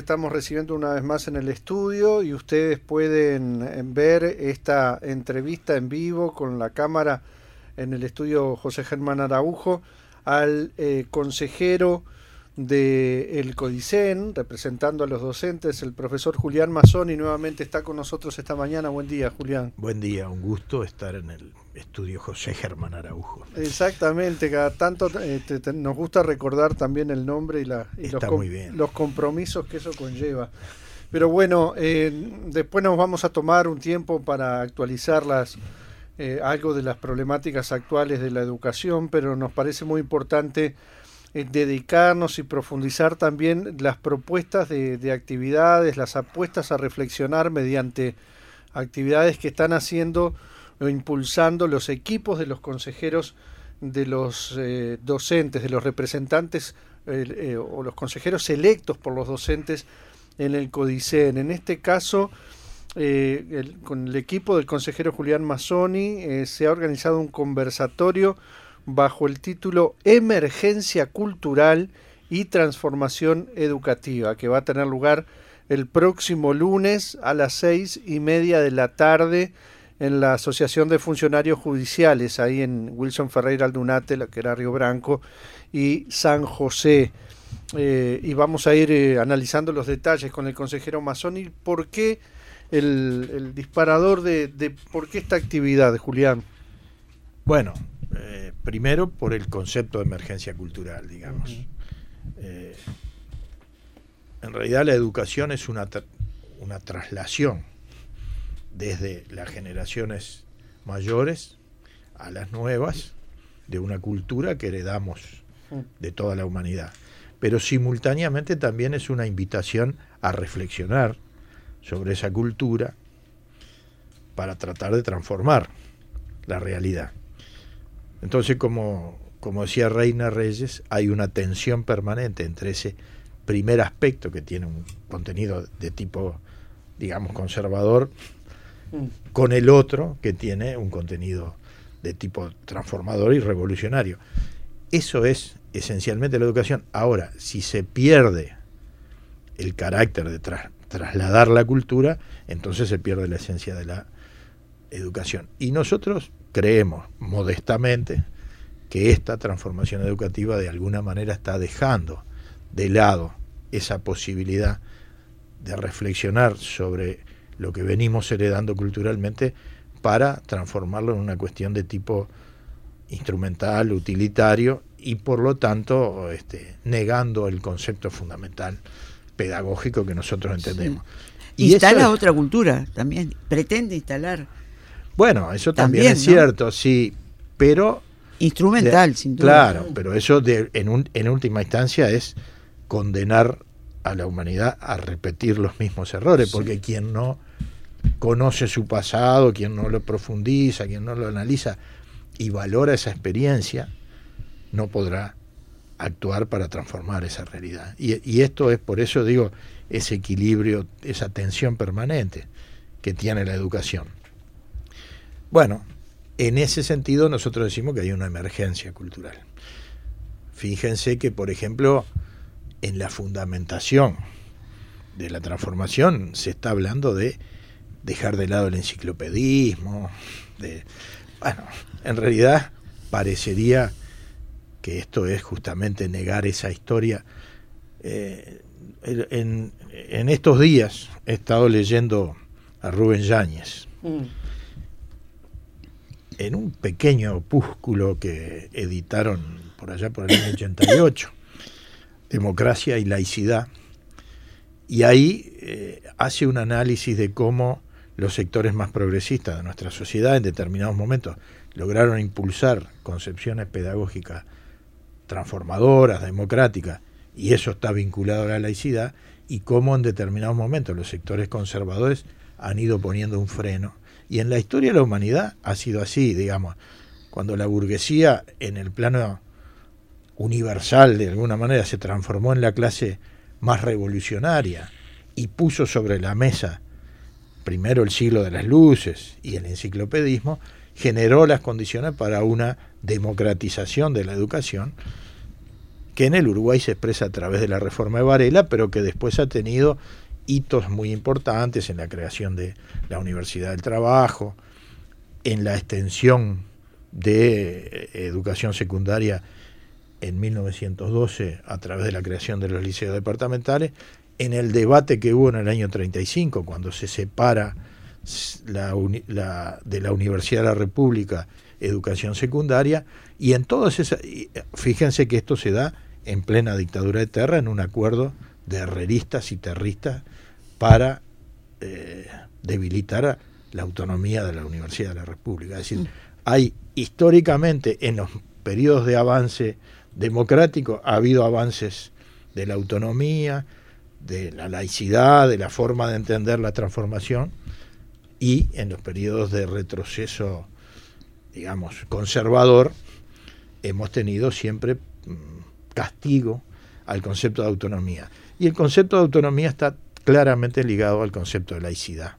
Estamos recibiendo una vez más en el estudio y ustedes pueden ver esta entrevista en vivo con la cámara en el estudio José Germán Araujo al consejero del CODICEN, representando a los docentes, el profesor Julián Mazzoni. Nuevamente está con nosotros esta mañana. Buen día, Julián. Buen día, un gusto estar en el estudio José Germán Araujo. Exactamente, cada tanto nos gusta recordar también el nombre y los compromisos que eso conlleva. Pero bueno, después nos vamos a tomar un tiempo para actualizar algo de las problemáticas actuales de la educación, pero nos parece muy importante dedicarnos y profundizar también las propuestas de actividades, las apuestas a reflexionar mediante actividades que están haciendo o impulsando los equipos de los consejeros, de los docentes, de los representantes o los consejeros electos por los docentes en el CODICEN. En este caso, con el equipo del consejero Julián Mazzoni se ha organizado un conversatorio bajo el título Emergencia Cultural y Transformación Educativa, que va a tener lugar el próximo lunes a las 6:30 de la tarde en la Asociación de Funcionarios Judiciales, ahí en Wilson Ferreira Aldunate, la que era Río Branco, y San José. Y vamos a ir analizando los detalles con el consejero Mazzoni. ¿Por qué el disparador de por qué esta actividad, Julián? Bueno, primero por el concepto de emergencia cultural, digamos. En realidad la educación es una traslación desde las generaciones mayores a las nuevas de una cultura que heredamos de toda la humanidad. Pero simultáneamente también es una invitación a reflexionar sobre esa cultura para tratar de transformar la realidad. Entonces, como decía Reina Reyes, hay una tensión permanente entre ese primer aspecto que tiene un contenido de tipo, digamos, conservador, con el otro que tiene un contenido de tipo transformador y revolucionario. Eso es esencialmente la educación. Ahora, si se pierde el carácter de trasladar la cultura, entonces se pierde la esencia de la educación. Y nosotros creemos modestamente que esta transformación educativa de alguna manera está dejando de lado esa posibilidad de reflexionar sobre lo que venimos heredando culturalmente para transformarlo en una cuestión de tipo instrumental, utilitario, y por lo tanto negando el concepto fundamental pedagógico que nosotros entendemos. Sí. Y instala otra cultura también, pretende instalar. Bueno, eso también es cierto, sí, pero instrumental, sin duda. Claro, pero eso en última instancia es condenar a la humanidad a repetir los mismos errores, porque quien no conoce su pasado, quien no lo profundiza, quien no lo analiza y valora esa experiencia, no podrá actuar para transformar esa realidad. Y esto es, por eso digo, ese equilibrio, esa tensión permanente que tiene la educación. Bueno, en ese sentido nosotros decimos que hay una emergencia cultural. Fíjense que, por ejemplo, en la fundamentación de la transformación se está hablando de dejar de lado el enciclopedismo, bueno, en realidad parecería que esto es justamente negar esa historia. En estos días he estado leyendo a Rubén Yáñez en un pequeño opúsculo que editaron por allá por el año 88, Democracia y Laicidad, y ahí hace un análisis de cómo los sectores más progresistas de nuestra sociedad en determinados momentos lograron impulsar concepciones pedagógicas transformadoras, democráticas, y eso está vinculado a la laicidad, y cómo en determinados momentos los sectores conservadores han ido poniendo un freno. Y en la historia de la humanidad ha sido así, digamos, cuando la burguesía en el plano universal de alguna manera se transformó en la clase más revolucionaria y puso sobre la mesa primero el siglo de las luces y el enciclopedismo, generó las condiciones para una democratización de la educación que en el Uruguay se expresa a través de la reforma de Varela, pero que después ha tenido hitos muy importantes en la creación de la Universidad del Trabajo, en la extensión de educación secundaria en 1912 a través de la creación de los liceos departamentales, en el debate que hubo en el año 35, cuando se separa de la Universidad de la República educación secundaria, y en todas esas, fíjense que esto se da en plena dictadura de Terra, en un acuerdo de herreristas y terristas para debilitar la autonomía de la Universidad de la República. Es decir, hay históricamente en los periodos de avance democrático ha habido avances de la autonomía, de la laicidad, de la forma de entender la transformación, y en los periodos de retroceso, digamos, conservador, hemos tenido siempre castigo al concepto de autonomía. Y el concepto de autonomía está claramente ligado al concepto de laicidad.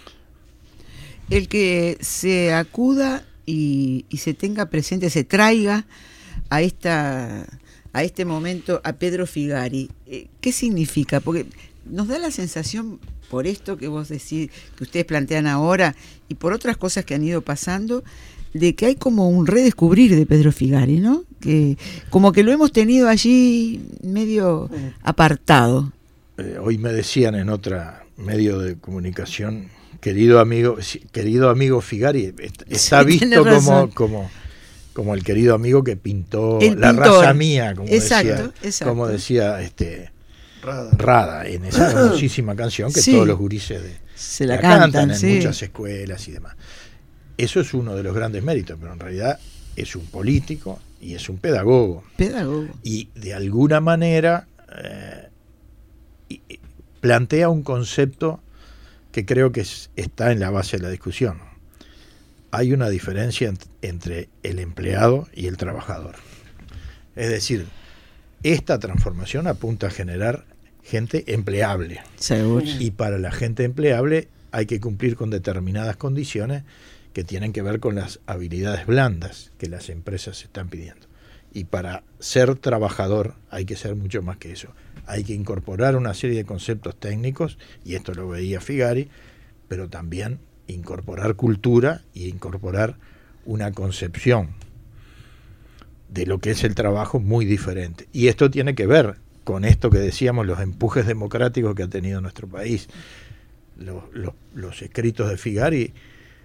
El que se acuda y se tenga presente, se traiga a este momento a Pedro Figari, ¿qué significa? Porque nos da la sensación, por esto que vos decís, que ustedes plantean ahora, y por otras cosas que han ido pasando, de que hay como un redescubrir de Pedro Figari, ¿no? Que como que lo hemos tenido allí medio apartado. Hoy me decían en otro medio de comunicación, querido amigo Figari, está visto como el querido amigo que pintó La raza mía, como decía Rada, en esa hermosísima canción que todos los gurises se la cantan en muchas escuelas y demás. Eso es uno de los grandes méritos, pero en realidad es un político y es un pedagogo. Y de alguna manera plantea un concepto que creo que está en la base de la discusión. Hay una diferencia entre el empleado y el trabajador. Es decir, esta transformación apunta a generar gente empleable. Seguro. Y para la gente empleable hay que cumplir con determinadas condiciones que tienen que ver con las habilidades blandas que las empresas están pidiendo. Y para ser trabajador hay que ser mucho más que eso. Hay que incorporar una serie de conceptos técnicos, y esto lo veía Figari, pero también incorporar cultura y incorporar una concepción de lo que es el trabajo muy diferente. Y esto tiene que ver con esto que decíamos, los empujes democráticos que ha tenido nuestro país. Los escritos de Figari,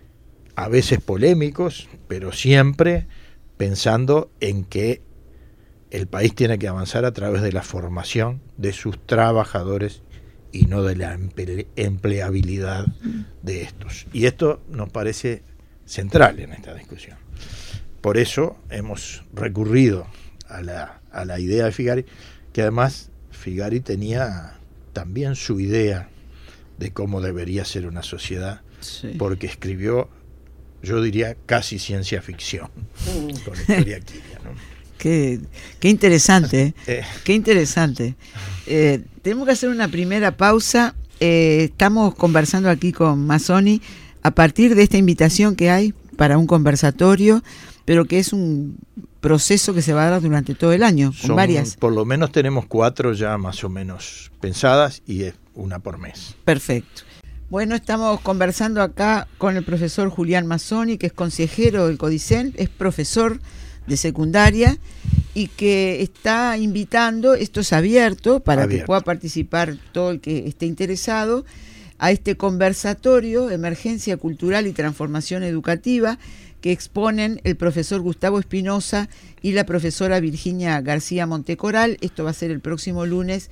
a veces polémicos, pero siempre pensando en que el país tiene que avanzar a través de la formación de sus trabajadores y no de la empleabilidad de estos. Y esto nos parece central en esta discusión. Por eso hemos recurrido a la idea de Figari, que además Figari tenía también su idea de cómo debería ser una sociedad, porque escribió, yo diría, casi ciencia ficción con la historia Quiria, ¿no? Qué interesante, qué interesante. Tenemos que hacer una primera pausa. Estamos conversando aquí con Mazzoni a partir de esta invitación que hay para un conversatorio, pero que es un proceso que se va a dar durante todo el año, con varias. Por lo menos tenemos 4 ya más o menos pensadas, y es una por mes. Perfecto. Bueno, estamos conversando acá con el profesor Julián Mazzoni, que es consejero del CODICEN, es profesor de secundaria, y que está invitando, esto es abierto para que pueda participar todo el que esté interesado, a este conversatorio Emergencia Cultural y Transformación Educativa, que exponen el profesor Gustavo Espinosa y la profesora Virginia García Montecoral. Esto va a ser el próximo lunes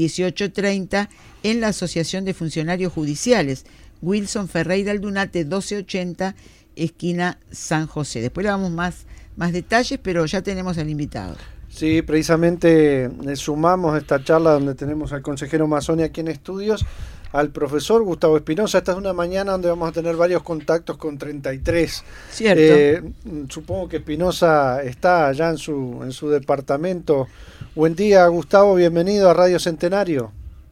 18:30 en la Asociación de Funcionarios Judiciales, Wilson Ferreira Aldunate 1280, esquina San José. Después le damos más detalles, pero ya tenemos al invitado. Sí, precisamente sumamos esta charla donde tenemos al consejero Mazzoni aquí en estudios, al profesor Gustavo Espinosa. Esta es una mañana donde vamos a tener varios contactos con 33. Cierto. Supongo que Espinosa está allá en su departamento. Buen día, Gustavo, bienvenido a Radio Centenario.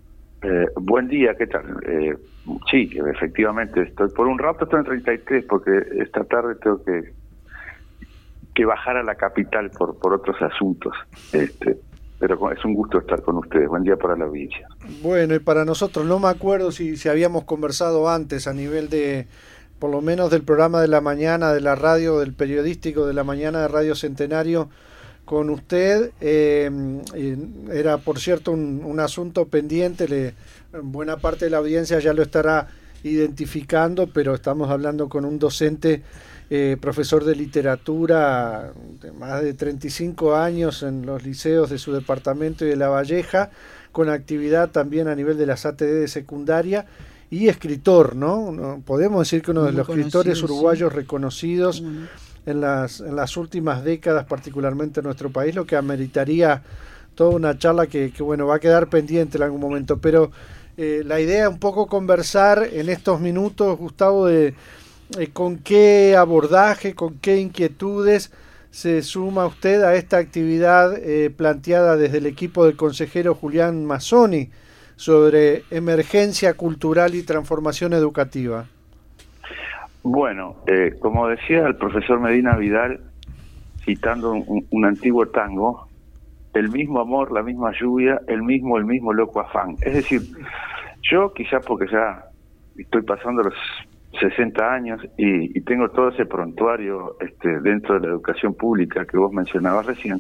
Buen día, ¿qué tal? Sí, efectivamente, por un rato estoy en 33 porque esta tarde tengo que bajar a la capital por otros asuntos. pero es un gusto estar con ustedes. Buen día para la audiencia. Bueno, y para nosotros, no me acuerdo si habíamos conversado antes a nivel de, por lo menos del programa de la mañana, de la radio, del periodístico de la mañana de Radio Centenario, con usted. Era, por cierto, un asunto pendiente, buena parte de la audiencia ya lo estará identificando, pero estamos hablando con un docente, profesor de literatura de más de 35 años en los liceos de su departamento y de La Valleja, con actividad también a nivel de las ATD de secundaria, y escritor, ¿no? Podemos decir que uno de los escritores uruguayos reconocidos en las últimas décadas, particularmente en nuestro país, lo que ameritaría toda una charla que bueno, va a quedar pendiente en algún momento, pero la idea es un poco conversar en estos minutos, Gustavo, de con qué abordaje, con qué inquietudes se suma usted a esta actividad planteada desde el equipo del consejero Julián Mazzoni sobre emergencia cultural y transformación educativa. Bueno, como decía el profesor Medina Vidal, citando un antiguo tango, el mismo amor, la misma lluvia, el mismo loco afán. Es decir, yo quizás porque ya estoy pasando los 60 años y tengo todo ese prontuario dentro de la educación pública que vos mencionabas recién,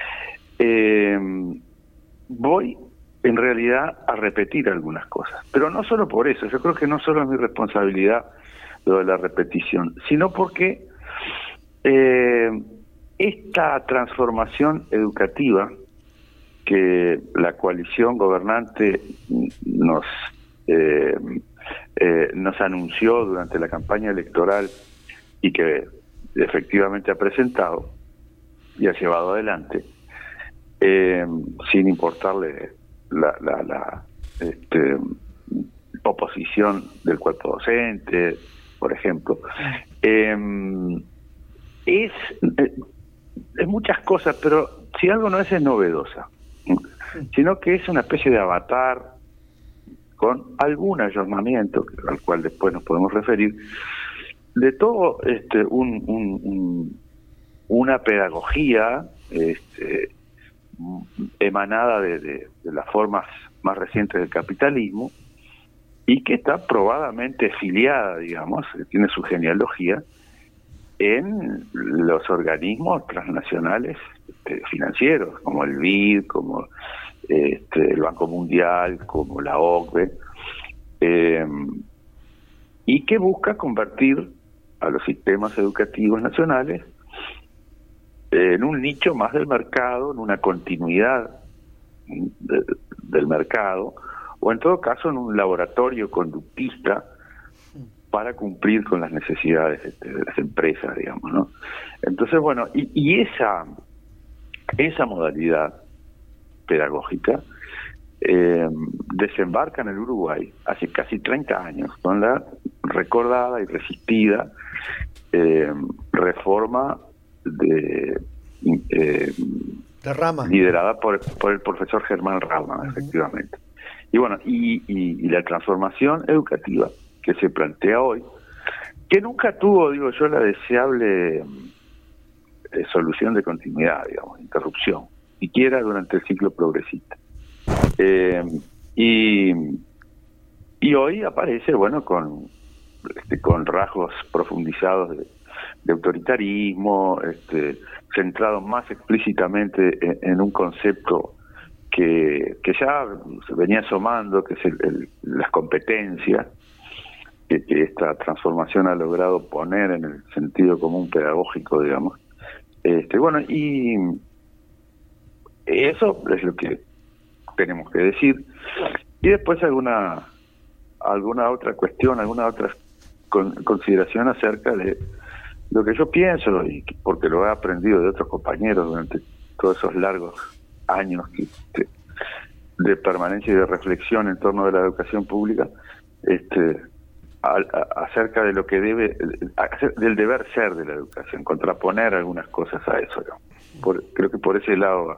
voy en realidad a repetir algunas cosas. Pero no solo por eso, yo creo que no solo es mi responsabilidad lo de la repetición, sino porque esta transformación educativa que la coalición gobernante nos anunció durante la campaña electoral y que efectivamente ha presentado y ha llevado adelante, sin importarle la oposición del cuerpo docente, por ejemplo, es muchas cosas, pero si algo no es novedosa, sino que es una especie de avatar con algún ayornamiento al cual después nos podemos referir, de todo una pedagogía emanada de las formas más recientes del capitalismo y que está probadamente filiada, digamos, tiene su genealogía en los organismos transnacionales financieros, como el BID, como el Banco Mundial, como la OCDE, y que busca convertir a los sistemas educativos nacionales en un nicho más del mercado, en una continuidad del mercado, o en todo caso en un laboratorio conductista para cumplir con las necesidades de las empresas, digamos, ¿no? Entonces, bueno, y esa modalidad pedagógica desembarca en el Uruguay hace casi 30 años con la recordada y resistida reforma de Rama, liderada por el profesor Germán Rama, efectivamente. Y bueno, y la transformación educativa que se plantea hoy, que nunca tuvo, digo yo, la deseable solución de continuidad, digamos, interrupción, siquiera durante el ciclo progresista. Y hoy aparece, bueno, con rasgos profundizados de autoritarismo, centrado más explícitamente en un concepto que ya se venía asomando, que es las competencias, que esta transformación ha logrado poner en el sentido común pedagógico, digamos. Bueno, y eso es lo que tenemos que decir. Y después alguna otra cuestión, alguna otra consideración acerca de lo que yo pienso, y porque lo he aprendido de otros compañeros durante todos esos largos años de permanencia y de reflexión en torno de la educación pública, acerca de lo que del deber ser de la educación, contraponer algunas cosas a eso, ¿no? Creo que por ese lado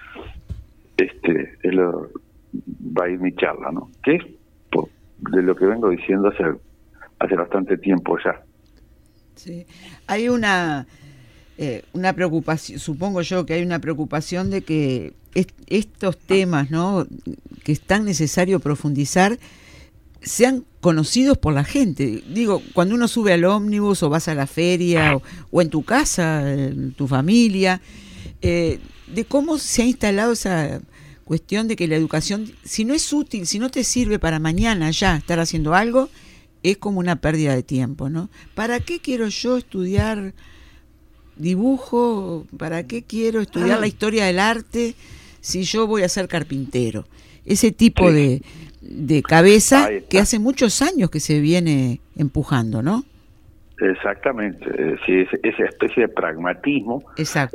va a ir mi charla, ¿no? Que es de lo que vengo diciendo hace bastante tiempo ya. Sí. Hay una una preocupación, supongo yo que hay una preocupación de que estos temas, ¿no?, que es tan necesario profundizar, sean conocidos por la gente. Digo, cuando uno sube al ómnibus o vas a la feria o en tu casa, en tu familia, de cómo se ha instalado esa cuestión de que la educación, si no es útil, si no te sirve para mañana ya estar haciendo algo, es como una pérdida de tiempo, ¿no? ¿Para qué quiero yo estudiar dibujo? ¿Para qué quiero estudiar la historia del arte si yo voy a ser carpintero? Ese tipo de cabeza que hace muchos años que se viene empujando, ¿no? Exactamente, sí, esa especie de pragmatismo. Exacto.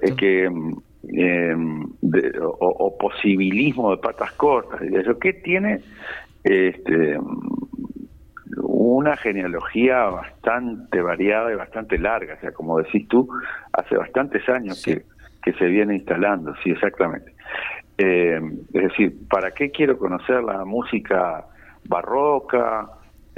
O posibilismo de patas cortas, eso que tiene una genealogía bastante variada y bastante larga, o sea, como decís tú, hace bastantes años que se viene instalando, sí, exactamente. Es decir, ¿para qué quiero conocer la música barroca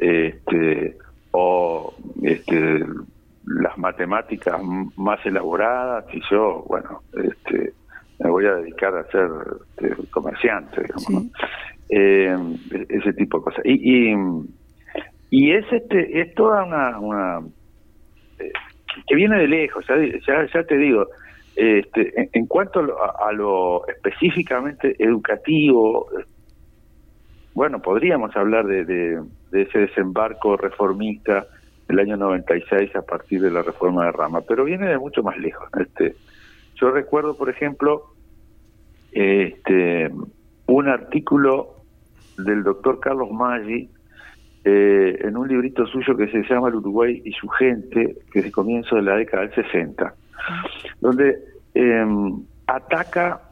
o las matemáticas más elaboradas si yo, bueno, me voy a dedicar a ser comerciante, digamos, sí, ¿no? Ese tipo de cosas. Y es toda una que viene de lejos, ya te digo. En cuanto a lo específicamente educativo, bueno, podríamos hablar de ese desembarco reformista del año 96 a partir de la reforma de Rama, pero viene de mucho más lejos. Yo recuerdo, por ejemplo, un artículo del doctor Carlos Maggi en un librito suyo que se llama El Uruguay y su gente, que es de comienzo de la década del 60, donde ataca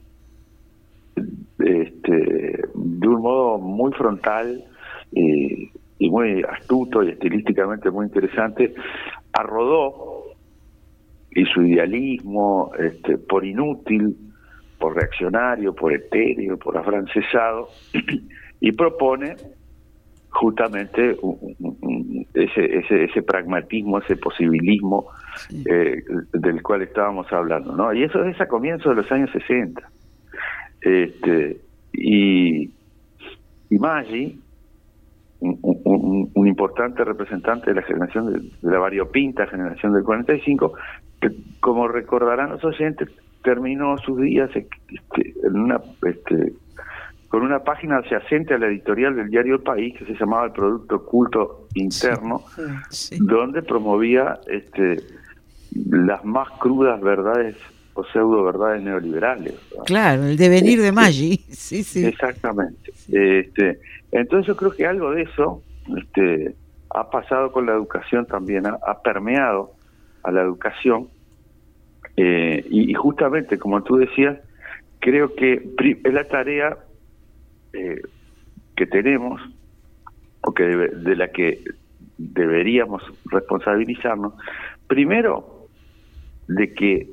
de un modo muy frontal y muy astuto y estilísticamente muy interesante a Rodó y su idealismo, por inútil, por reaccionario, por etéreo, por afrancesado, y propone justamente ese pragmatismo, ese posibilismo, sí, del cual estábamos hablando, ¿no? Y eso es a comienzos de los años 60. Y Maggi, un importante representante de la generación de la variopinta generación del 45, que, como recordarán los oyentes, terminó sus días con una página adyacente a la editorial del diario El País, que se llamaba El Producto Oculto Interno, sí, donde promovía las más crudas verdades o pseudo verdades neoliberales, ¿verdad? Claro, el devenir de Maggi. Sí, sí. Exactamente. Entonces yo creo que algo de eso ha pasado con la educación también, ha permeado a la educación, y justamente, como tú decías, creo que es la tarea que tenemos, o que de la que deberíamos responsabilizarnos, primero de que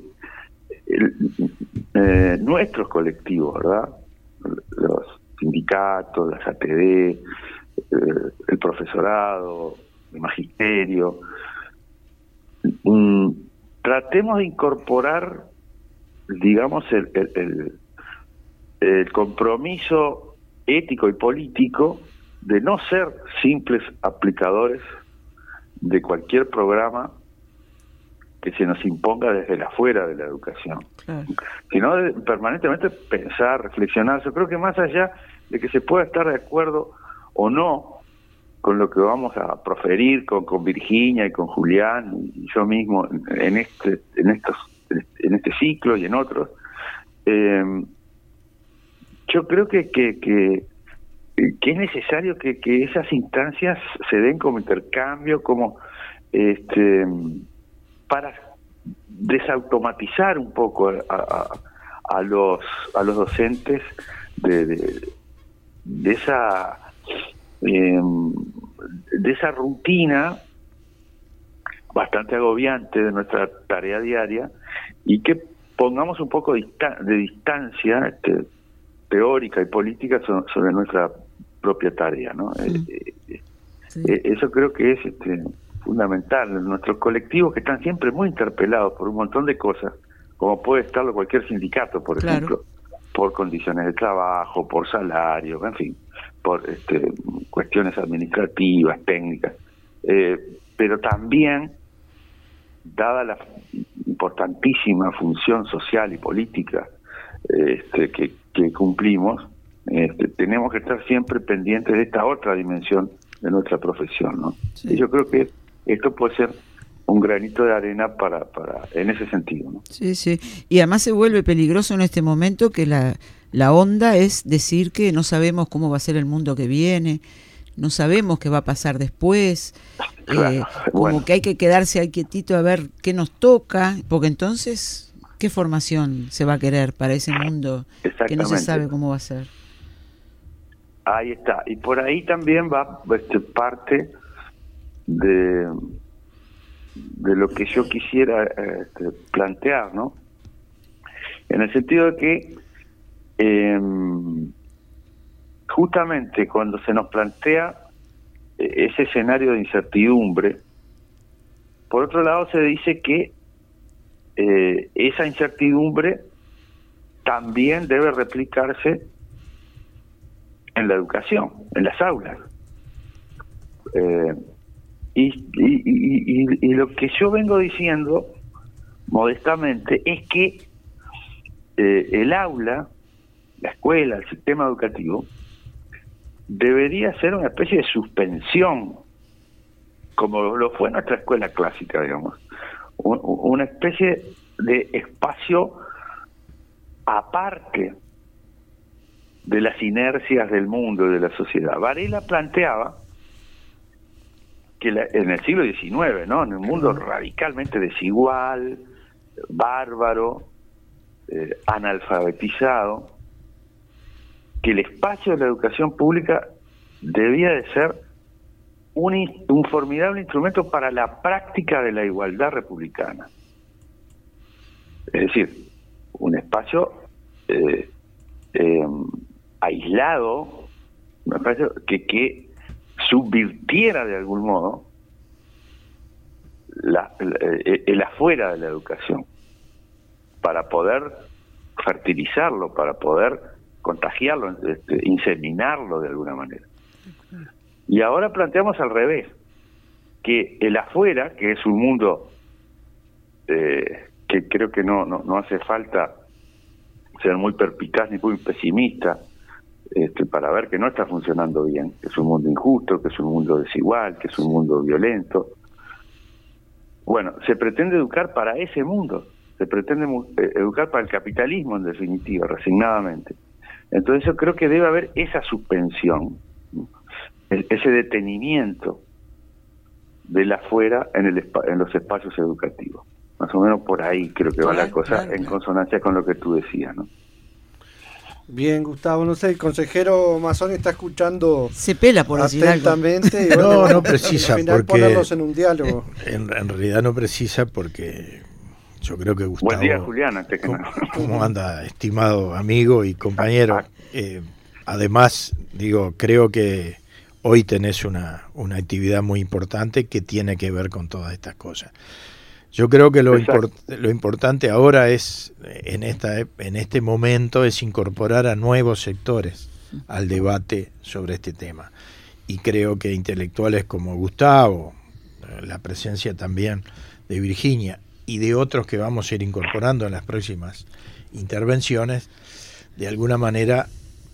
nuestros colectivos, ¿verdad?, los sindicatos, las ATD, el profesorado, el magisterio, tratemos de incorporar, digamos, el compromiso ético y político de no ser simples aplicadores de cualquier programa que se nos imponga desde el afuera de la educación, claro, sino de permanentemente pensar, reflexionar. Yo creo que más allá de que se pueda estar de acuerdo o no con lo que vamos a proferir con Virginia y con Julián y yo mismo en este ciclo y en otros, yo creo que es necesario que esas instancias se den como intercambio, como para desautomatizar un poco a los docentes de esa rutina bastante agobiante de nuestra tarea diaria, y que pongamos un poco de distancia teórica y política sobre nuestra propia tarea, ¿no? Sí. Eso creo que es fundamental. Nuestros colectivos que están siempre muy interpelados por un montón de cosas, como puede estarlo cualquier sindicato, por ejemplo, por condiciones de trabajo, por salarios, en fin, por cuestiones administrativas, técnicas, pero también, dada la importantísima función social y política que cumplimos, tenemos que estar siempre pendientes de esta otra dimensión de nuestra profesión, ¿no? Sí. Y yo creo que esto puede ser un granito de arena para en ese sentido, ¿no? Sí, sí. Y además se vuelve peligroso en este momento que la onda es decir que no sabemos cómo va a ser el mundo que viene, no sabemos qué va a pasar después, claro, como que hay que quedarse ahí quietito a ver qué nos toca, porque entonces, ¿qué formación se va a querer para ese mundo que no se sabe cómo va a ser? Ahí está. Y por ahí también va parte de lo que yo quisiera plantear, ¿no? En el sentido de que justamente cuando se nos plantea ese escenario de incertidumbre, por otro lado se dice que esa incertidumbre también debe replicarse en la educación, en las aulas. Y lo que yo vengo diciendo modestamente es que el aula, la escuela, el sistema educativo debería ser una especie de suspensión, como lo fue nuestra escuela clásica, digamos, una especie de espacio aparte de las inercias del mundo y de la sociedad. Varela planteaba que en el siglo XIX, ¿no?, en un mundo radicalmente desigual, bárbaro, analfabetizado, que el espacio de la educación pública debía de ser un formidable instrumento para la práctica de la igualdad republicana. Es decir, un espacio aislado, me parece que subvirtiera de algún modo el afuera de la educación, para poder fertilizarlo, para poder contagiarlo, inseminarlo de alguna manera. Y ahora planteamos al revés, que el afuera, que es un mundo que creo que no hace falta ser muy perspicaz ni muy pesimista para ver que no está funcionando bien, que es un mundo injusto, que es un mundo desigual, que es un mundo violento. Bueno, se pretende educar para ese mundo, se pretende educar para el capitalismo, en definitiva, resignadamente. Entonces yo creo que debe haber esa suspensión, ese detenimiento del afuera en los espacios educativos. Más o menos por ahí creo que va la cosa, en consonancia con lo que tú decías, ¿no? Bien, Gustavo, no sé, el consejero Mazzoni está escuchando, se pela por atentamente. Y bueno, no precisa, al final porque ponerlos en un diálogo. En realidad no precisa, porque yo creo que Gustavo... Buen día, Julián, antes que nada. ¿Cómo anda, estimado amigo y compañero? Además, creo que hoy tenés una actividad muy importante que tiene que ver con todas estas cosas. Yo creo que lo importante ahora es, en este momento, es incorporar a nuevos sectores al debate sobre este tema. Y creo que intelectuales como Gustavo, la presencia también de Virginia y de otros que vamos a ir incorporando en las próximas intervenciones, de alguna manera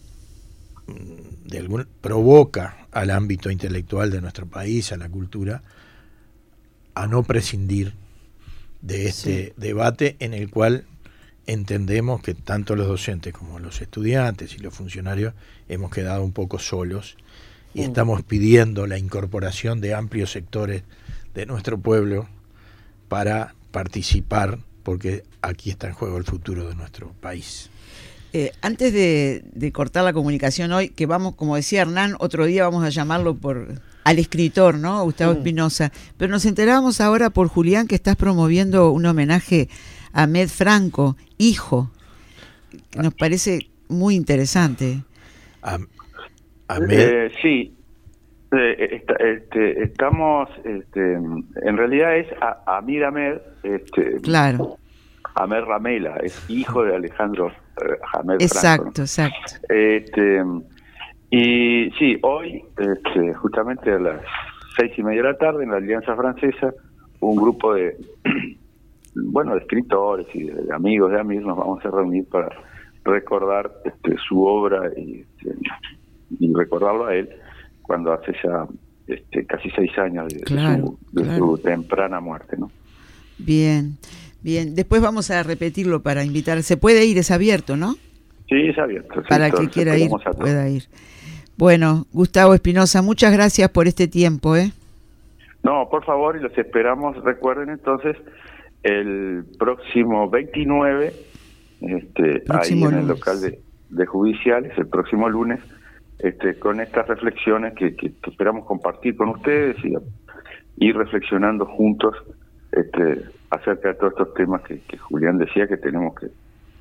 provoca al ámbito intelectual de nuestro país, a la cultura, a no prescindir de este debate en el cual entendemos que tanto los docentes como los estudiantes y los funcionarios hemos quedado un poco solos y estamos pidiendo la incorporación de amplios sectores de nuestro pueblo para participar, porque aquí está en juego el futuro de nuestro país. Antes de cortar la comunicación hoy, que vamos, como decía Hernán, otro día vamos a llamarlo al escritor, ¿no? Gustavo Espinosa. Pero nos enterábamos ahora por Julián que estás promoviendo un homenaje a Ahmed Franco, hijo. Nos parece muy interesante. Sí. Estamos, en realidad es Amir Ahmed, claro. Ahmed Ramela, es hijo de Alejandro Ahmed Exacto, Franco, ¿no? exacto. Y sí, hoy, justamente a las 6:30 de la tarde, en la Alianza Francesa, un grupo de de escritores y de amigos de Amir nos vamos a reunir para recordar su obra y recordarlo a él cuando hace ya casi 6 años de su temprana muerte, ¿no? Bien. Después vamos a repetirlo para invitar. Se puede ir, es abierto, ¿no? Sí, es abierto. Sí, para que quiera ir, pueda ir. Bueno, Gustavo Espinosa, muchas gracias por este tiempo, ¿eh? No, por favor, y los esperamos. Recuerden entonces, el próximo 29, ahí en el local de Judiciales, el próximo lunes, con estas reflexiones que esperamos compartir con ustedes y ir reflexionando juntos acerca de todos estos temas que Julián decía que tenemos que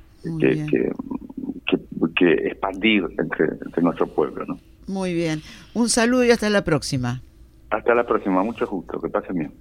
expandir entre nuestro pueblo, ¿no? Muy bien. Un saludo y hasta la próxima. Hasta la próxima. Mucho gusto. Que pasen bien.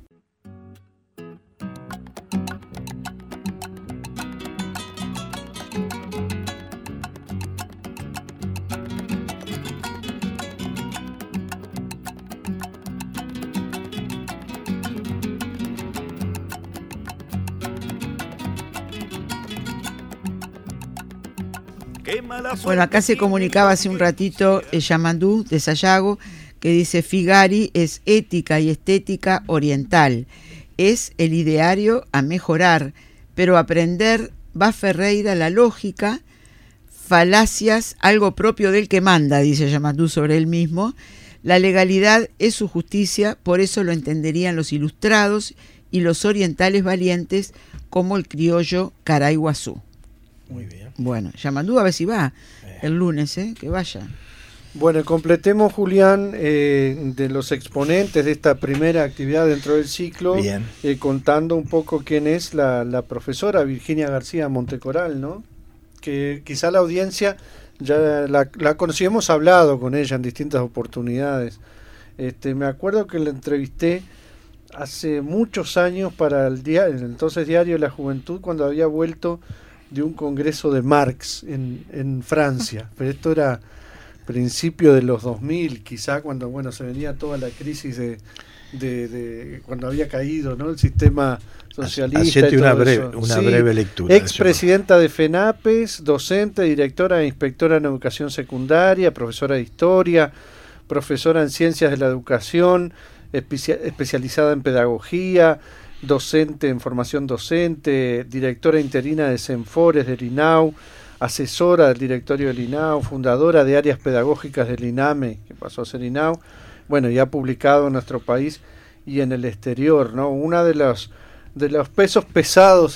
Bueno, acá se comunicaba hace un ratito Yamandú de Sayago, que dice: Figari es ética y estética oriental, es el ideario a mejorar, pero aprender va Ferreira la lógica, falacias, algo propio del que manda, dice Yamandú sobre él mismo. La legalidad es su justicia, por eso lo entenderían los ilustrados y los orientales valientes como el criollo Caraiguazú. Muy bien. Bueno, Yamandú a ver si va el lunes, que vaya. Bueno, completemos, Julián, de los exponentes de esta primera actividad dentro del ciclo, contando un poco quién es la profesora Virginia García Montecoral, ¿no? Que quizá la audiencia ya la conocí, hemos hablado con ella en distintas oportunidades. Me acuerdo que la entrevisté hace muchos años para el entonces Diario de la Juventud, cuando había vuelto de un congreso de Marx en Francia, pero esto era principio de los 2000, quizá cuando se venía toda la crisis de cuando había caído, ¿no?, el sistema socialista. Hacete una breve lectura. Expresidenta de FENAPES, docente, directora e inspectora en educación secundaria, profesora de historia, profesora en ciencias de la educación, especializada en pedagogía, docente en formación docente, directora interina de Senfores del INAU, asesora del directorio del INAU, fundadora de áreas pedagógicas del INAME, que pasó a ser INAU, y ha publicado en nuestro país y en el exterior, ¿no? Una de los pesos pesados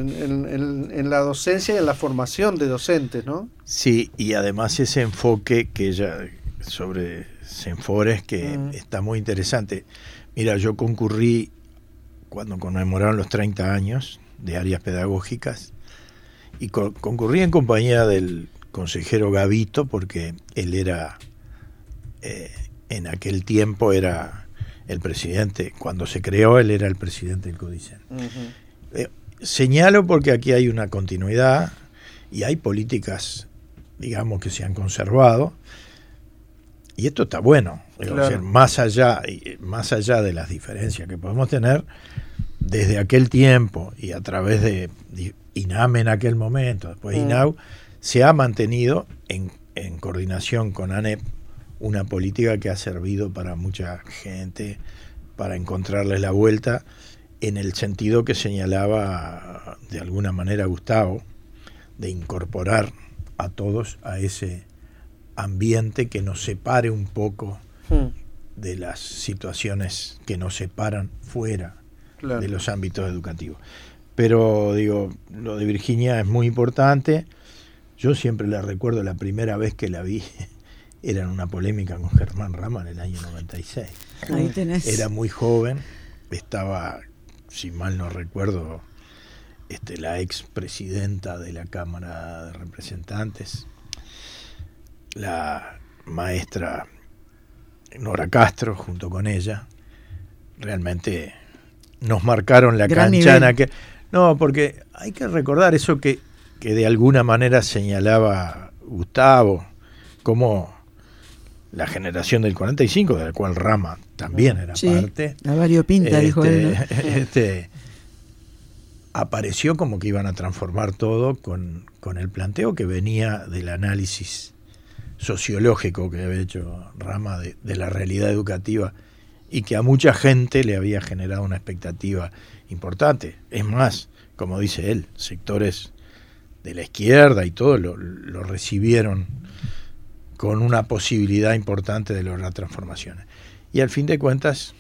en la docencia y en la formación de docentes, ¿no? Sí, y además ese enfoque que ella sobre Senfores que está muy interesante. Mira, yo concurrí cuando conmemoraron los 30 años de áreas pedagógicas y concurrí en compañía del consejero Gavito, porque él era en aquel tiempo era el presidente, cuando se creó él era el presidente del CODICEN. Señalo porque aquí hay una continuidad y hay políticas, digamos, que se han conservado, y esto está bueno. Claro. O sea, más allá de las diferencias que podemos tener, desde aquel tiempo y a través de INAME en aquel momento, después INAU, se ha mantenido en coordinación con ANEP una política que ha servido para mucha gente, para encontrarles la vuelta, en el sentido que señalaba de alguna manera Gustavo, de incorporar a todos a ese ambiente que nos separe un poco de las situaciones que nos separan fuera de los ámbitos educativos. Pero digo, lo de Virginia es muy importante. Yo siempre la recuerdo, la primera vez que la vi era en una polémica con Germán Rama en el año 96. Ahí tenés. Era muy joven, estaba, si mal no recuerdo, la expresidenta de la Cámara de Representantes, la maestra Nora Castro, junto con ella, realmente nos marcaron la Gran canchana. nivel. No, porque hay que recordar eso que de alguna manera señalaba Gustavo, como la generación del 45, de la cual Rama también era parte. La variopinta, dijo él, ¿no? Apareció como que iban a transformar todo con el planteo que venía del análisis sociológico que había hecho Rama de la realidad educativa y que a mucha gente le había generado una expectativa importante. Es más, como dice él, sectores de la izquierda y todo lo recibieron con una posibilidad importante de lograr transformaciones. Y al fin de cuentas,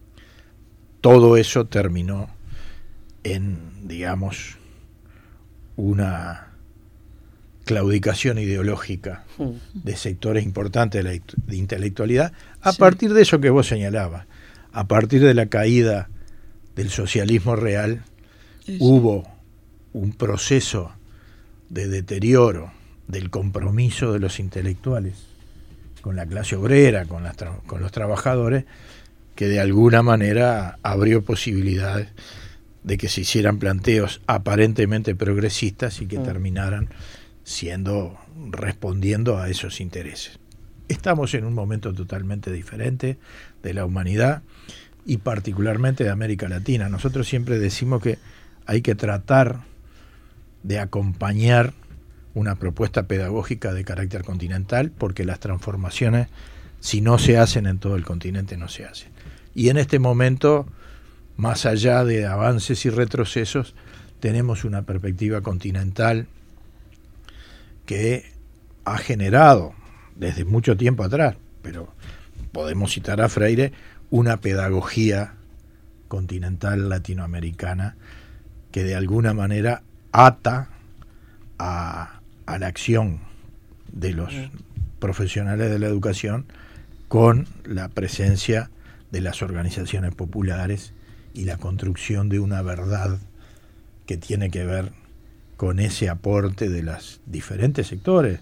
todo eso terminó en, digamos, una claudicación ideológica de sectores importantes de intelectualidad, a partir de eso que vos señalabas, a partir de la caída del socialismo real, hubo un proceso de deterioro del compromiso de los intelectuales con la clase obrera, con los trabajadores, que de alguna manera abrió posibilidades de que se hicieran planteos aparentemente progresistas y que terminaran respondiendo a esos intereses. Estamos en un momento totalmente diferente de la humanidad y particularmente de América Latina. Nosotros siempre decimos que hay que tratar de acompañar una propuesta pedagógica de carácter continental, porque las transformaciones, si no se hacen en todo el continente, no se hacen. Y en este momento, más allá de avances y retrocesos, tenemos una perspectiva continental que ha generado desde mucho tiempo atrás, pero podemos citar a Freire, una pedagogía continental latinoamericana que de alguna manera ata a la acción de los profesionales de la educación con la presencia de las organizaciones populares y la construcción de una verdad que tiene que ver con ese aporte de los diferentes sectores,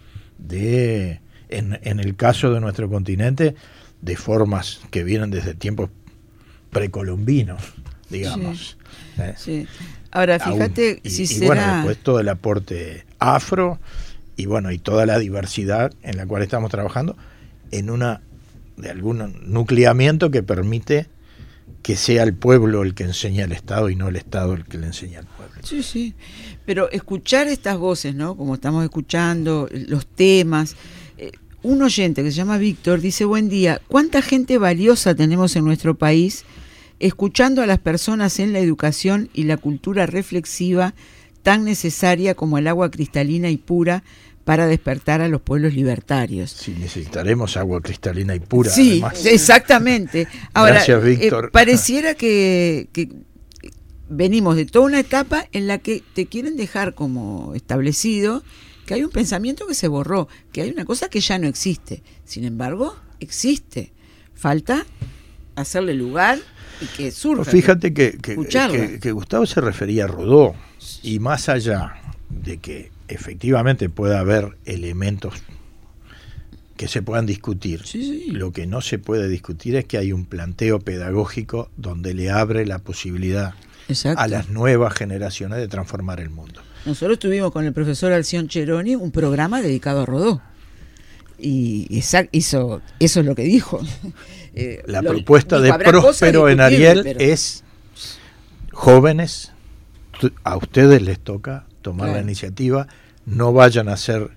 en el caso de nuestro continente, de formas que vienen desde tiempos precolombinos, digamos. Sí. Alguna fíjate si será... bueno, después todo el aporte afro y bueno, y toda la diversidad en la cual estamos trabajando en de algún nucleamiento que permite que sea el pueblo el que enseña al Estado y no el Estado el que le enseña al pueblo. Sí, sí. Pero escuchar estas voces, ¿no? Como estamos escuchando, los temas. Un oyente que se llama Víctor dice: buen día, ¿cuánta gente valiosa tenemos en nuestro país escuchando a las personas en la educación y la cultura reflexiva tan necesaria como el agua cristalina y pura para despertar a los pueblos libertarios? Sí, necesitaremos agua cristalina y pura. Sí, además. Exactamente. Ahora, gracias, Víctor. Pareciera que venimos de toda una etapa en la que te quieren dejar como establecido que hay un pensamiento que se borró, que hay una cosa que ya no existe. Sin embargo, existe. Falta hacerle lugar y que surja. Fíjate que Gustavo se refería a Rodó, y más allá de que efectivamente pueda haber elementos que se puedan discutir, lo que no se puede discutir es que hay un planteo pedagógico donde le abre la posibilidad a las nuevas generaciones de transformar el mundo. Nosotros tuvimos con el profesor Alción Cheroni un programa dedicado a Rodó. Y eso es lo que dijo. La propuesta de Próspero en Ariel es: jóvenes, a ustedes les toca tomar la iniciativa, no vayan a ser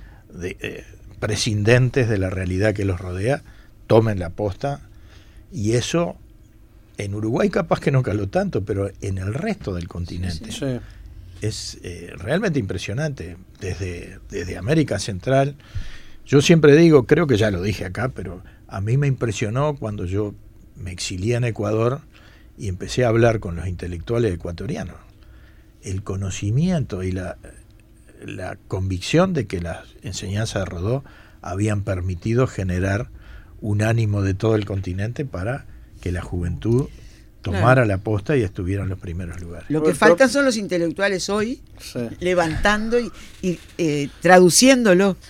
prescindentes de la realidad que los rodea, tomen la posta. Y eso en Uruguay capaz que no caló tanto, pero en el resto del continente es realmente impresionante. Desde América Central, yo siempre digo, creo que ya lo dije acá, pero a mí me impresionó cuando yo me exilié en Ecuador y empecé a hablar con los intelectuales ecuatorianos. El conocimiento y la convicción de que las enseñanzas de Rodó habían permitido generar un ánimo de todo el continente para que la juventud tomara la posta y estuviera en los primeros lugares. Lo que faltan son los intelectuales hoy levantando y traduciéndolo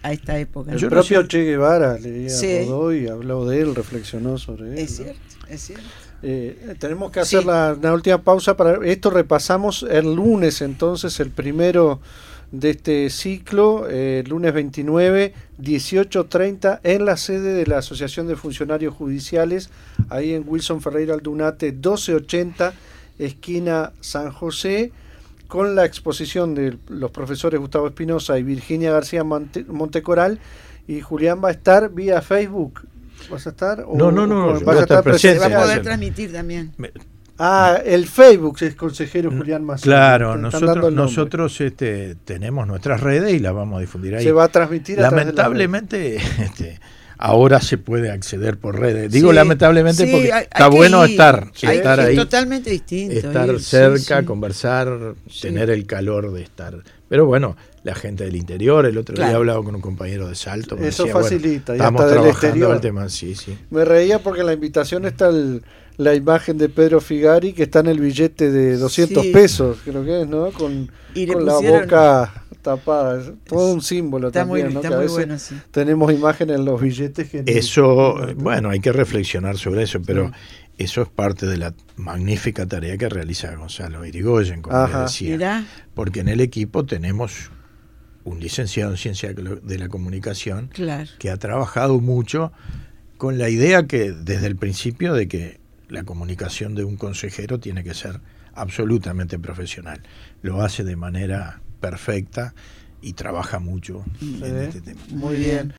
a esta época. El propio Che Guevara leía a Godoy, habló de él, reflexionó sobre él. Es cierto, es cierto. Tenemos que hacer la última pausa para esto. Repasamos el lunes, entonces, el primero de este ciclo, lunes 29, 18:30, en la sede de la Asociación de Funcionarios Judiciales, ahí en Wilson Ferreira Aldunate 1280, esquina San José, con la exposición de los profesores Gustavo Espinosa y Virginia García Montecoral. Y Julián va a estar vía Facebook. ¿Vas a estar? No, vas a estar presente. Se va a poder transmitir también. El Facebook es consejero Julián Mazzoni. Claro, nosotros tenemos nuestras redes y las vamos a difundir ahí. Se va a transmitir lamentablemente ahora se puede acceder por redes. Digo lamentablemente porque está bueno estar ahí. Totalmente distinto. Estar cerca, conversar, tener el calor de estar. Pero bueno, la gente del interior, el otro día he hablado con un compañero de Salto. Eso decía, facilita. Estamos trabajando el tema, sí. Me reía porque en la invitación está la imagen de Pedro Figari, que está en el billete de 200 pesos, creo que es, ¿no? Con la boca tapada, es todo un símbolo también, ¿no? Que a veces bueno, tenemos imágenes en los billetes que eso, bueno, hay que reflexionar sobre eso, pero eso es parte de la magnífica tarea que realiza Gonzalo Irigoyen, como le decía. Mirá. Porque en el equipo tenemos un licenciado en Ciencia de la Comunicación que ha trabajado mucho con la idea que desde el principio de que la comunicación de un consejero tiene que ser absolutamente profesional. Lo hace de manera perfecta y trabaja mucho en este tema. Muy bien.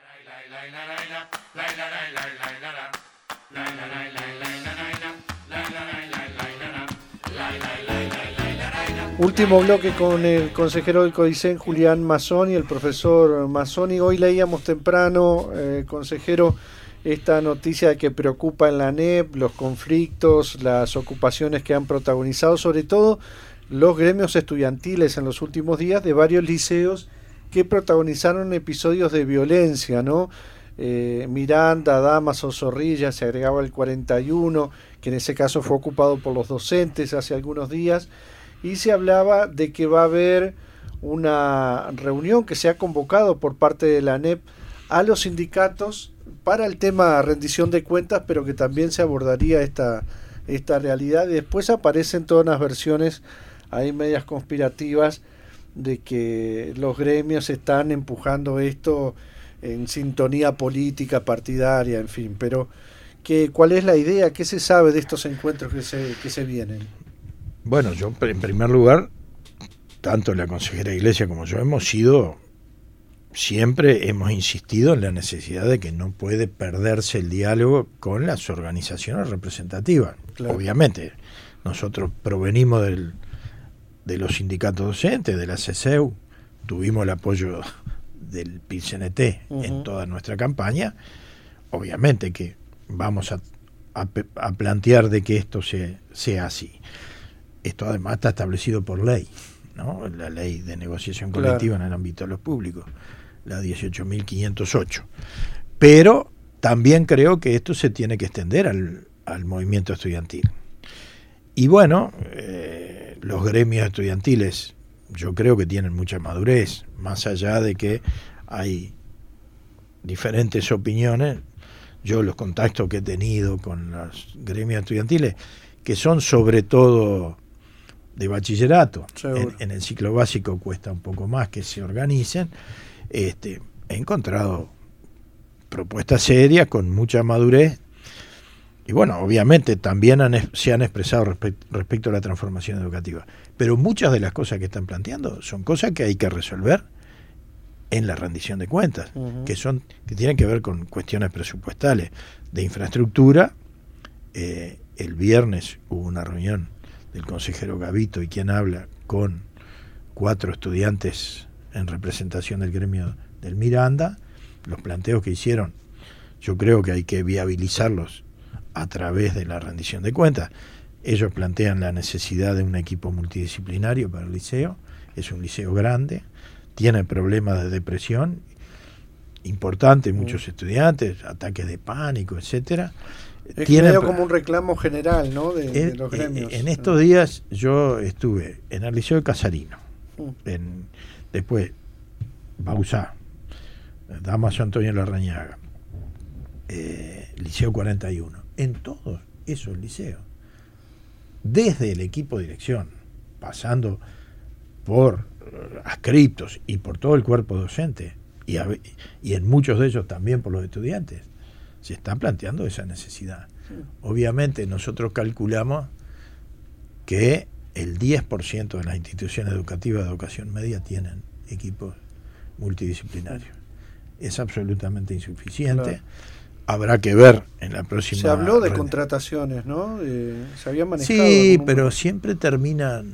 Último bloque con el consejero del CODICEN, Julián Mazzoni, el profesor Mazzoni. Hoy leíamos temprano, consejero, esta noticia que preocupa en la ANEP, los conflictos, las ocupaciones que han protagonizado, sobre todo los gremios estudiantiles en los últimos días de varios liceos que protagonizaron episodios de violencia, ¿no? Miranda, Dámaso, Zorrilla, se agregaba el 41, que en ese caso fue ocupado por los docentes hace algunos días, y se hablaba de que va a haber una reunión que se ha convocado por parte de la ANEP a los sindicatos para el tema rendición de cuentas, pero que también se abordaría esta realidad. Y después aparecen todas las versiones ahí medias conspirativas de que los gremios están empujando esto en sintonía política, partidaria, en fin. Pero ¿cuál es la idea? ¿Qué se sabe de estos encuentros que se vienen? Bueno, yo en primer lugar, tanto la consejera Iglesia como yo siempre hemos insistido en la necesidad de que no puede perderse el diálogo con las organizaciones representativas. Claro. Obviamente, nosotros provenimos de los sindicatos docentes, de la CCEU, tuvimos el apoyo del PIT-CNT en toda nuestra campaña. Obviamente que vamos a plantear de que esto sea así. Esto además está establecido por ley, ¿no? La ley de negociación colectiva en el ámbito de los públicos, la 18.508. Pero también creo que esto se tiene que extender al movimiento estudiantil. Y bueno, los gremios estudiantiles yo creo que tienen mucha madurez, más allá de que hay diferentes opiniones. Yo los contactos que he tenido con los gremios estudiantiles, que son sobre todo de bachillerato, en el ciclo básico cuesta un poco más que se organicen, he encontrado propuestas serias con mucha madurez. Y bueno, obviamente también se han expresado respecto a la transformación educativa. Pero muchas de las cosas que están planteando son cosas que hay que resolver en la rendición de cuentas, que tienen que ver con cuestiones presupuestales, de infraestructura. El viernes hubo una reunión del consejero Gavito y quien habla con 4 estudiantes en representación del gremio del Miranda. Los planteos que hicieron, yo creo que hay que viabilizarlos a través de la rendición de cuentas. Ellos plantean la necesidad de un equipo multidisciplinario para el liceo. Es un liceo grande, tiene problemas de depresión importantes, muchos estudiantes, ataques de pánico, etcétera. Es medio como un reclamo general, ¿no? de los gremios. En estos días yo estuve en el Liceo de Casarino, después Bauzá, Damaso Antonio Larrañaga, Liceo 41, en todos esos liceos, desde el equipo de dirección, pasando por adscriptos y por todo el cuerpo docente, y en muchos de ellos también por los estudiantes, se está planteando esa necesidad. Obviamente nosotros calculamos que el 10% de las instituciones educativas de educación media tienen equipos multidisciplinarios. Es absolutamente insuficiente. Claro. Habrá que ver en la próxima... Se habló de contrataciones, ¿no? Se había manejado... Sí, pero siempre terminan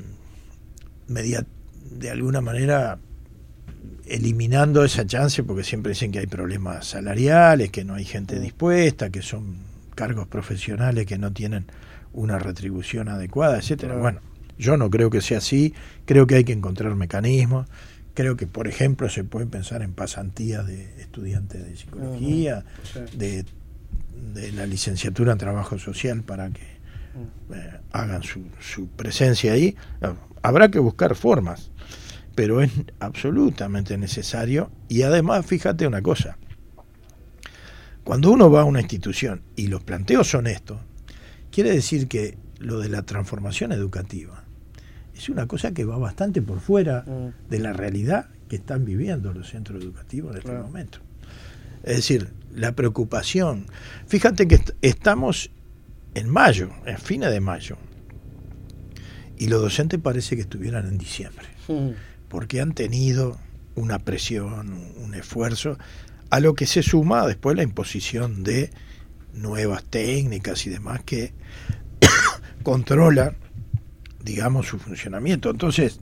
de alguna manera eliminando esa chance, porque siempre dicen que hay problemas salariales, que no hay gente dispuesta, que son cargos profesionales que no tienen una retribución adecuada, etcétera. Claro. Bueno, yo no creo que sea así, creo que hay que encontrar mecanismos. Creo que, por ejemplo, se puede pensar en pasantías de estudiantes de psicología, sí, de la licenciatura en trabajo social para que hagan su presencia ahí. Habrá que buscar formas, pero es absolutamente necesario. Y además, fíjate una cosa, cuando uno va a una institución y los planteos son estos, quiere decir que lo de la transformación educativa es una cosa que va bastante por fuera de la realidad que están viviendo los centros educativos en este momento. Es decir, la preocupación. Fíjate que estamos en mayo, en fines de mayo, y los docentes parece que estuvieran en diciembre, porque han tenido una presión, un esfuerzo, a lo que se suma después la imposición de nuevas técnicas y demás que controlan, digamos, su funcionamiento. Entonces,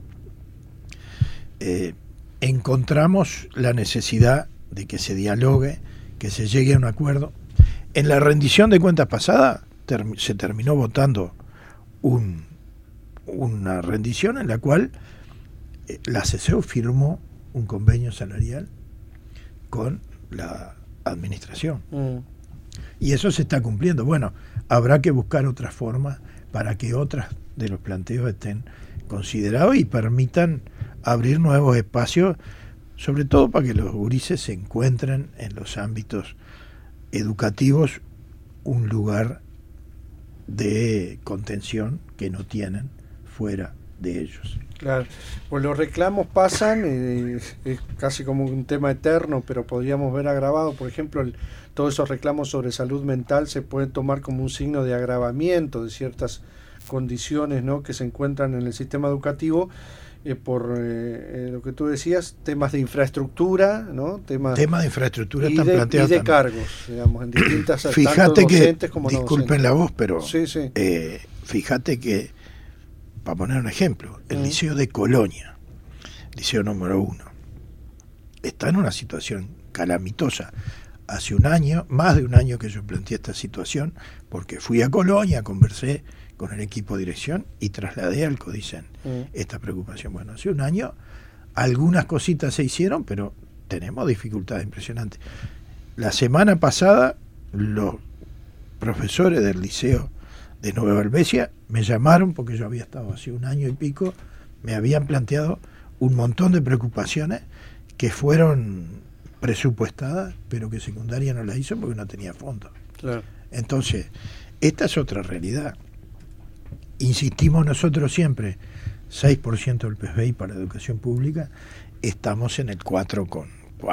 encontramos la necesidad de que se dialogue, que se llegue a un acuerdo. En la rendición de cuentas pasada se terminó votando una rendición en la cual la CCU firmó un convenio salarial con la administración. Y eso se está cumpliendo. Bueno, habrá que buscar otras formas para que otras de los planteos estén considerados y permitan abrir nuevos espacios, sobre todo para que los gurises se encuentren en los ámbitos educativos un lugar de contención que no tienen fuera de ellos. Claro, pues los reclamos pasan, es casi como un tema eterno, pero podríamos ver agravado, por ejemplo, todos esos reclamos sobre salud mental se pueden tomar como un signo de agravamiento de ciertas condiciones, ¿no?, que se encuentran en el sistema educativo, por lo que tú decías, temas de infraestructura, ¿no? Temas de infraestructura están planteados y de cargos, digamos, en distintas. Fíjate docentes que, como disculpen no la voz, pero sí. Fíjate que, para poner un ejemplo, el Liceo de Colonia, Liceo número 1, está en una situación calamitosa. Hace un año, más de un año que yo planteé esta situación, porque fui a Colonia, conversé con el equipo de dirección y trasladé al CODICEN esta preocupación. Bueno, hace un año algunas cositas se hicieron, pero tenemos dificultades impresionantes. La semana pasada los profesores del Liceo de Nueva Helvecia me llamaron, porque yo había estado hace un año y pico, me habían planteado un montón de preocupaciones que fueron presupuestadas, pero que secundaria no las hizo porque no tenía fondos. Claro. Entonces, esta es otra realidad. Insistimos nosotros siempre, 6% del PBI para educación pública, estamos en el 4,3,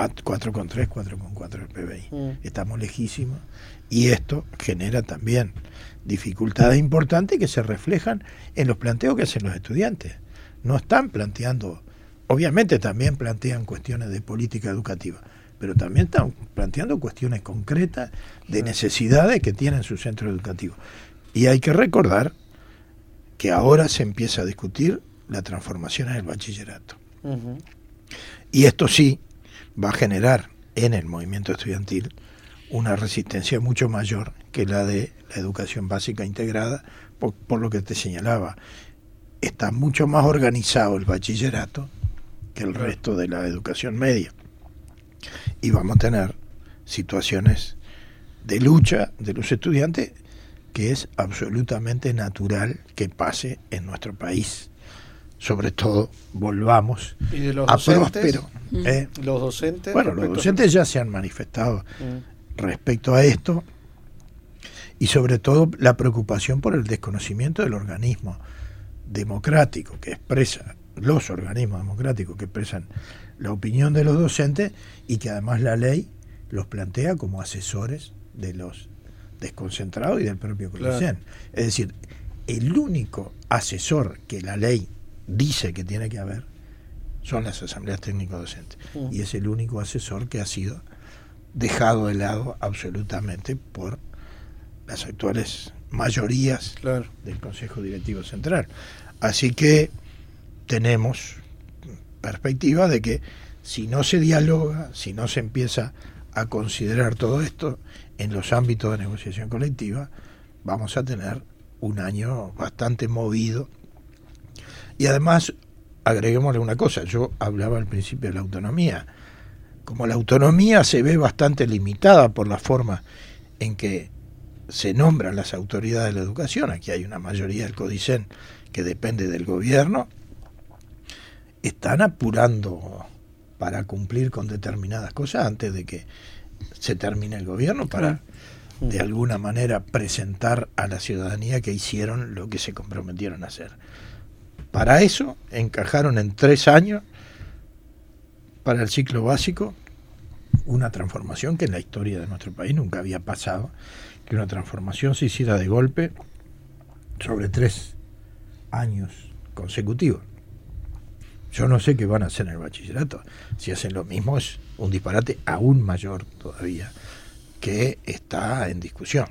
4,4 del PBI. Estamos lejísimos, y esto genera también dificultades importantes que se reflejan en los planteos que hacen los estudiantes. No están planteando, obviamente también plantean cuestiones de política educativa, pero también están planteando cuestiones concretas de necesidades que tienen su centro educativo. Y hay que recordar que ahora se empieza a discutir la transformación en el bachillerato. Y esto sí va a generar en el movimiento estudiantil una resistencia mucho mayor que la de la educación básica integrada, por lo que te señalaba. Está mucho más organizado el bachillerato que el resto de la educación media. Y vamos a tener situaciones de lucha de los estudiantes que es absolutamente natural que pase en nuestro país. sobre todo volvamos ¿Y de los a docentes? próspero. ¿Los docentes? Bueno, los docentes ya se han manifestado respecto a esto, y sobre todo la preocupación por el desconocimiento del organismo democrático que expresa, los organismos democráticos que expresan la opinión de los docentes, y que además la ley los plantea como asesores de los desconcentrados y del propio CODICEN. Claro. Es decir, el único asesor que la ley dice que tiene que haber son las asambleas técnico-docentes, y es el único asesor que ha sido dejado de lado absolutamente por las actuales mayorías del Consejo Directivo Central. Así que tenemos perspectiva de que si no se dialoga, si no se empieza a considerar todo esto en los ámbitos de negociación colectiva, vamos a tener un año bastante movido. Y además, agreguémosle una cosa, yo hablaba al principio de la autonomía. Como la autonomía se ve bastante limitada por la forma en que se nombran las autoridades de la educación, aquí hay una mayoría del CODICEN que depende del gobierno, están apurando para cumplir con determinadas cosas antes de que se termine el gobierno, para de alguna manera presentar a la ciudadanía que hicieron lo que se comprometieron a hacer. Para eso encajaron en 3 años, para el ciclo básico, una transformación que en la historia de nuestro país nunca había pasado, que una transformación se hiciera de golpe sobre 3 años consecutivos. Yo no sé qué van a hacer en el bachillerato. Si hacen lo mismo es un disparate aún mayor todavía, que está en discusión.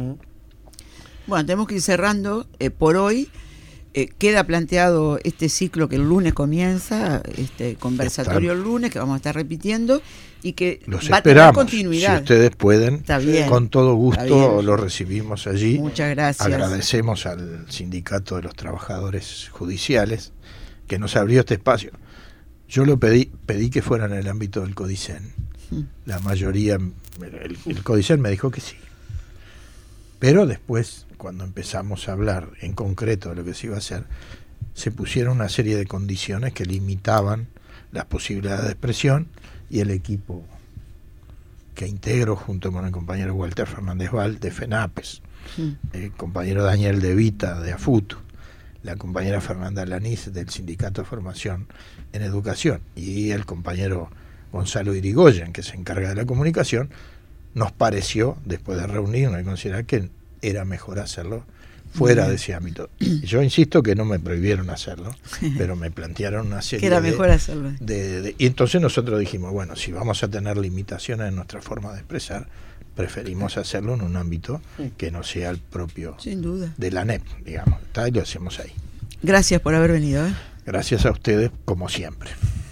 Bueno, tenemos que ir cerrando por hoy. Queda planteado este ciclo que el lunes comienza, este conversatorio el lunes, que vamos a estar repitiendo, y que los va a tener esperamos. continuidad. Si ustedes pueden, con todo gusto lo recibimos allí. Muchas gracias. Agradecemos al Sindicato de los Trabajadores Judiciales que nos abrió este espacio. Yo lo pedí que fuera en el ámbito del CODICEN. La mayoría, el CODICEN me dijo que sí. Pero después, cuando empezamos a hablar en concreto de lo que se iba a hacer, se pusieron una serie de condiciones que limitaban las posibilidades de expresión, y el equipo que integro junto con el compañero Walter Fernández Val de FENAPES, el compañero Daniel De Vita de AFUT, la compañera Fernanda Lanís del Sindicato de Formación en Educación, y el compañero Gonzalo Irigoyen, que se encarga de la comunicación, nos pareció, después de reunirnos y considerar que era mejor hacerlo fuera de ese ámbito. Yo insisto que no me prohibieron hacerlo, pero me plantearon una serie que era mejor hacerlo. Y entonces nosotros dijimos, bueno, si vamos a tener limitaciones en nuestra forma de expresar, preferimos hacerlo en un ámbito que no sea el propio sin duda de la ANEP, digamos, y lo hacemos ahí. Gracias por haber venido. Gracias a ustedes, como siempre.